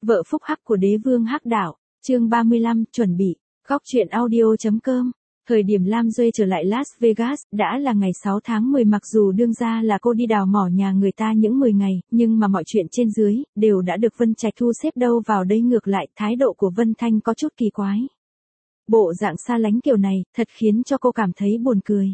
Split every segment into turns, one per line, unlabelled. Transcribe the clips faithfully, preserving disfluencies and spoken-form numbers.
Vợ phúc hắc của đế vương hắc đạo, chương ba mươi lăm, chuẩn bị, góc truyện audio.com. Thời điểm Lam Duê trở lại Las Vegas, đã là ngày sáu tháng mười, mặc dù đương ra là cô đi đào mỏ nhà người ta những mười ngày, nhưng mà mọi chuyện trên dưới, đều đã được Vân Trạch thu xếp đâu vào đây. Ngược lại, thái độ của Vân Thanh có chút kỳ quái. Bộ dạng xa lánh kiểu này, thật khiến cho cô cảm thấy buồn cười.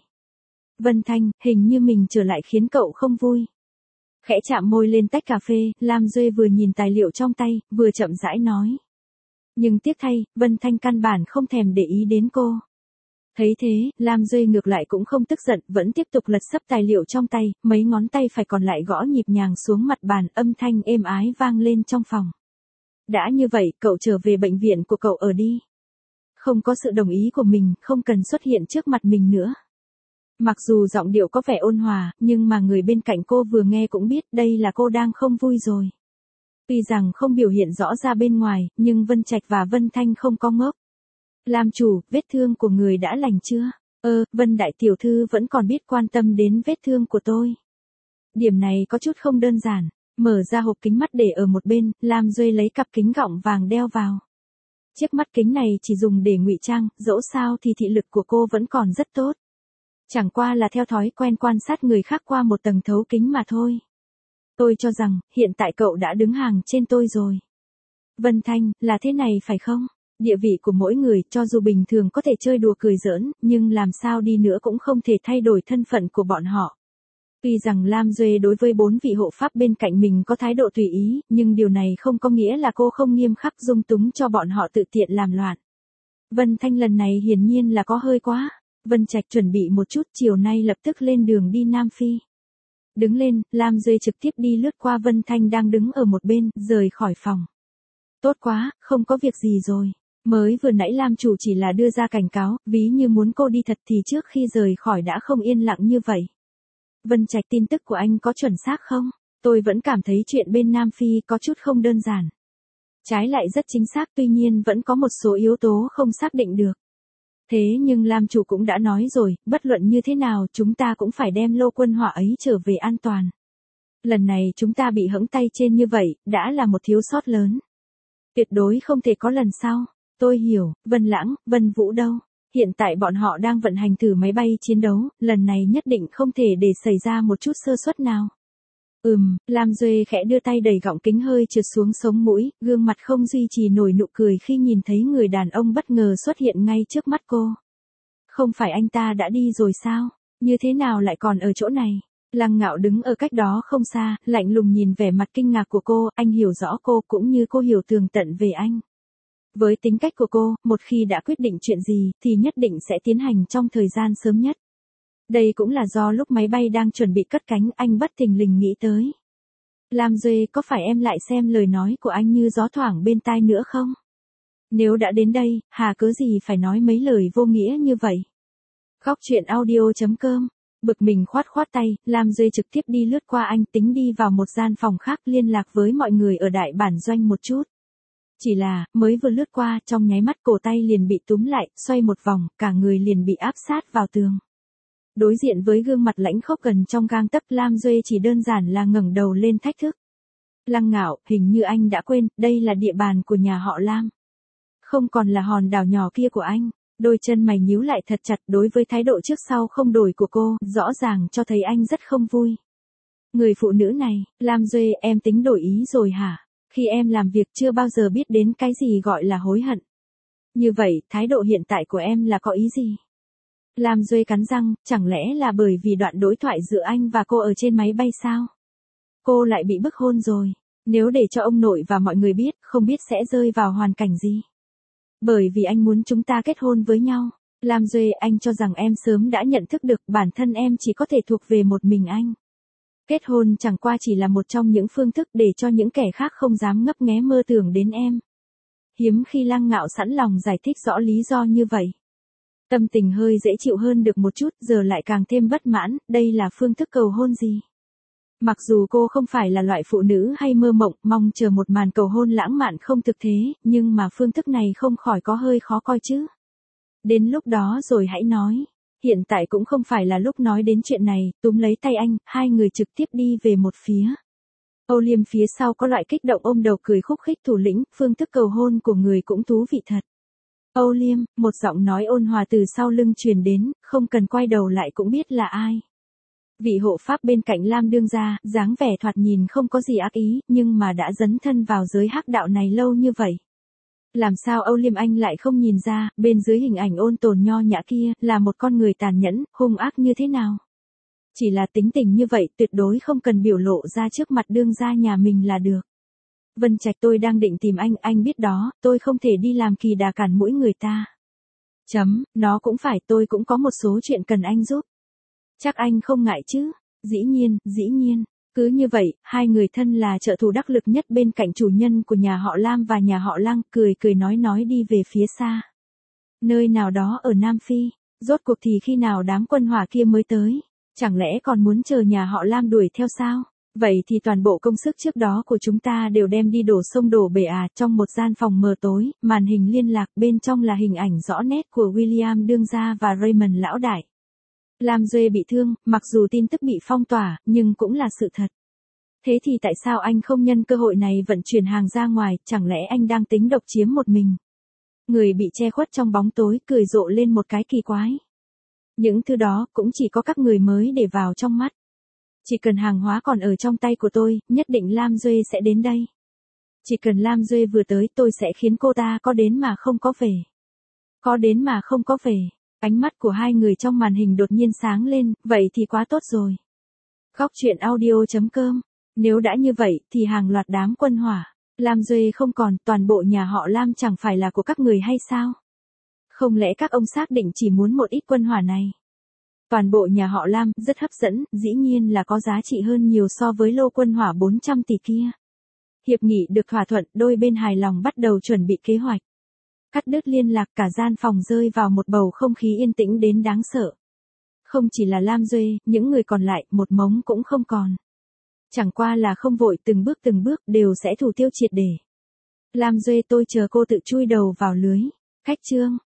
Vân Thanh, hình như mình trở lại khiến cậu không vui. Khẽ chạm môi lên tách cà phê, Lam Duê vừa nhìn tài liệu trong tay, vừa chậm rãi nói. Nhưng tiếc thay, Vân Thanh căn bản không thèm để ý đến cô. Thấy thế, Lam Duê ngược lại cũng không tức giận, vẫn tiếp tục lật sấp tài liệu trong tay, mấy ngón tay phải còn lại gõ nhịp nhàng xuống mặt bàn, âm thanh êm ái vang lên trong phòng. Đã như vậy, cậu trở về bệnh viện của cậu ở đi. Không có sự đồng ý của mình, không cần xuất hiện trước mặt mình nữa. Mặc dù giọng điệu có vẻ ôn hòa, nhưng mà người bên cạnh cô vừa nghe cũng biết đây là cô đang không vui rồi. Tuy rằng không biểu hiện rõ ra bên ngoài, nhưng Vân Trạch và Vân Thanh không có ngốc. Lam chủ, vết thương của người đã lành chưa? Ơ, Vân đại tiểu thư vẫn còn biết quan tâm đến vết thương của tôi. Điểm này có chút không đơn giản. Mở ra hộp kính mắt để ở một bên, Lam Duê lấy cặp kính gọng vàng đeo vào. Chiếc mắt kính này chỉ dùng để ngụy trang, dẫu sao thì thị lực của cô vẫn còn rất tốt. Chẳng qua là theo thói quen quan sát người khác qua một tầng thấu kính mà thôi. Tôi cho rằng, hiện tại cậu đã đứng hàng trên tôi rồi. Vân Thanh, là thế này phải không? Địa vị của mỗi người, cho dù bình thường có thể chơi đùa cười giỡn, nhưng làm sao đi nữa cũng không thể thay đổi thân phận của bọn họ. Tuy rằng Lam Duê đối với bốn vị hộ pháp bên cạnh mình có thái độ tùy ý, nhưng điều này không có nghĩa là cô không nghiêm khắc dung túng cho bọn họ tự tiện làm loạn. Vân Thanh lần này hiển nhiên là có hơi quá. Vân Trạch chuẩn bị một chút, chiều nay lập tức lên đường đi Nam Phi. Đứng lên, Lam Duê trực tiếp đi lướt qua Vân Thanh đang đứng ở một bên, rời khỏi phòng. Tốt quá, không có việc gì rồi. Mới vừa nãy Lam chủ chỉ là đưa ra cảnh cáo, ví như muốn cô đi thật thì trước khi rời khỏi đã không yên lặng như vậy. Vân Trạch, tin tức của anh có chuẩn xác không? Tôi vẫn cảm thấy chuyện bên Nam Phi có chút không đơn giản. Trái lại rất chính xác, tuy nhiên vẫn có một số yếu tố không xác định được. Thế nhưng Lam chủ cũng đã nói rồi, bất luận như thế nào chúng ta cũng phải đem lô quân hỏa ấy trở về an toàn. Lần này chúng ta bị hẫng tay trên như vậy, đã là một thiếu sót lớn. Tuyệt đối không thể có lần sau. Tôi hiểu, Vân Lãng, Vân Vũ đâu? Hiện tại bọn họ đang vận hành thử máy bay chiến đấu, lần này nhất định không thể để xảy ra một chút sơ suất nào. Ừm, Lam Duê khẽ đưa tay đẩy gọng kính hơi trượt xuống sống mũi, gương mặt không duy trì nổi nụ cười khi nhìn thấy người đàn ông bất ngờ xuất hiện ngay trước mắt cô. Không phải anh ta đã đi rồi sao? Như thế nào lại còn ở chỗ này? Lăng Ngạo đứng ở cách đó không xa, lạnh lùng nhìn vẻ mặt kinh ngạc của cô, anh hiểu rõ cô cũng như cô hiểu tường tận về anh. Với tính cách của cô, một khi đã quyết định chuyện gì, thì nhất định sẽ tiến hành trong thời gian sớm nhất. Đây cũng là do lúc máy bay đang chuẩn bị cất cánh, anh bất thình lình nghĩ tới. Lam Duê, có phải em lại xem lời nói của anh như gió thoảng bên tai nữa không? Nếu đã đến đây, hà cớ gì phải nói mấy lời vô nghĩa như vậy? Góc truyện audio.com. Bực mình khoát khoát tay, Lam Duê trực tiếp đi lướt qua anh, tính đi vào một gian phòng khác liên lạc với mọi người ở đại bản doanh một chút. Chỉ là, mới vừa lướt qua, trong nháy mắt cổ tay liền bị túm lại, xoay một vòng, cả người liền bị áp sát vào tường. Đối diện với gương mặt lãnh khốc gần trong gang tấc, Lam Duê chỉ đơn giản là ngẩng đầu lên thách thức. Lăng Ngạo, hình như anh đã quên, đây là địa bàn của nhà họ Lam. Không còn là hòn đảo nhỏ kia của anh. Đôi chân mày nhíu lại thật chặt, đối với thái độ trước sau không đổi của cô, rõ ràng cho thấy anh rất không vui. Người phụ nữ này, Lam Duê, em tính đổi ý rồi hả? Khi em làm việc chưa bao giờ biết đến cái gì gọi là hối hận. Như vậy, thái độ hiện tại của em là có ý gì? Lam Duê cắn răng, chẳng lẽ là bởi vì đoạn đối thoại giữa anh và cô ở trên máy bay sao? Cô lại bị bức hôn rồi. Nếu để cho ông nội và mọi người biết, không biết sẽ rơi vào hoàn cảnh gì? Bởi vì anh muốn chúng ta kết hôn với nhau. Lam Duê, anh cho rằng em sớm đã nhận thức được bản thân em chỉ có thể thuộc về một mình anh. Kết hôn chẳng qua chỉ là một trong những phương thức để cho những kẻ khác không dám ngấp nghé mơ tưởng đến em. Hiếm khi Lăng Ngạo sẵn lòng giải thích rõ lý do như vậy. Tâm tình hơi dễ chịu hơn được một chút, giờ lại càng thêm bất mãn, đây là phương thức cầu hôn gì? Mặc dù cô không phải là loại phụ nữ hay mơ mộng, mong chờ một màn cầu hôn lãng mạn không thực thế, nhưng mà phương thức này không khỏi có hơi khó coi chứ. Đến lúc đó rồi hãy nói. Hiện tại cũng không phải là lúc nói đến chuyện này, túm lấy tay anh, hai người trực tiếp đi về một phía. Âu Liêm phía sau có loại kích động ôm đầu cười khúc khích thủ lĩnh, phương thức cầu hôn của người cũng thú vị thật. Âu Liêm, một giọng nói ôn hòa từ sau lưng truyền đến, không cần quay đầu lại cũng biết là ai. Vị hộ pháp bên cạnh Lam đương gia, dáng vẻ thoạt nhìn không có gì ác ý, nhưng mà đã dấn thân vào giới hắc đạo này lâu như vậy. Làm sao Âu Liêm Anh lại không nhìn ra, bên dưới hình ảnh ôn tồn nho nhã kia, là một con người tàn nhẫn, hung ác như thế nào? Chỉ là tính tình như vậy, tuyệt đối không cần biểu lộ ra trước mặt đương gia nhà mình là được. Vân Trạch, tôi đang định tìm anh, anh biết đó, tôi không thể đi làm kỳ đà cản mũi người ta. Chấm, nó cũng phải, tôi cũng có một số chuyện cần anh giúp. Chắc anh không ngại chứ? Dĩ nhiên, dĩ nhiên. Cứ như vậy, hai người thân là trợ thủ đắc lực nhất bên cạnh chủ nhân của nhà họ Lam và nhà họ Lăng, cười cười nói nói đi về phía xa. Nơi nào đó ở Nam Phi, rốt cuộc thì khi nào đám quân hỏa kia mới tới? Chẳng lẽ còn muốn chờ nhà họ Lam đuổi theo sao? Vậy thì toàn bộ công sức trước đó của chúng ta đều đem đi đổ sông đổ bể à. Trong một gian phòng mờ tối, màn hình liên lạc bên trong là hình ảnh rõ nét của William đương gia và Raymond lão đại. Lam Duệ bị thương, mặc dù tin tức bị phong tỏa, nhưng cũng là sự thật. Thế thì tại sao anh không nhân cơ hội này vận chuyển hàng ra ngoài, chẳng lẽ anh đang tính độc chiếm một mình? Người bị che khuất trong bóng tối cười rộ lên một cái kỳ quái. Những thứ đó cũng chỉ có các người mới để vào trong mắt. Chỉ cần hàng hóa còn ở trong tay của tôi, nhất định Lam Duệ sẽ đến đây. Chỉ cần Lam Duệ vừa tới tôi sẽ khiến cô ta có đến mà không có về. Có đến mà không có về. Ánh mắt của hai người trong màn hình đột nhiên sáng lên, vậy thì quá tốt rồi. Góc truyện audio chấm com. Nếu đã như vậy, thì hàng loạt đám quân hỏa, Lam Duệ không còn, toàn bộ nhà họ Lam chẳng phải là của các người hay sao? Không lẽ các ông xác định chỉ muốn một ít quân hỏa này? Toàn bộ nhà họ Lam, rất hấp dẫn, dĩ nhiên là có giá trị hơn nhiều so với lô quân hỏa bốn trăm tỷ kia. Hiệp nghị được thỏa thuận, đôi bên hài lòng bắt đầu chuẩn bị kế hoạch. Cắt đứt liên lạc, cả gian phòng rơi vào một bầu không khí yên tĩnh đến đáng sợ. Không chỉ là Lam Duệ, những người còn lại, một mống cũng không còn. Chẳng qua là không vội, từng bước từng bước, đều sẽ thủ tiêu triệt để. Lam Duệ, tôi chờ cô tự chui đầu vào lưới. Khách trương.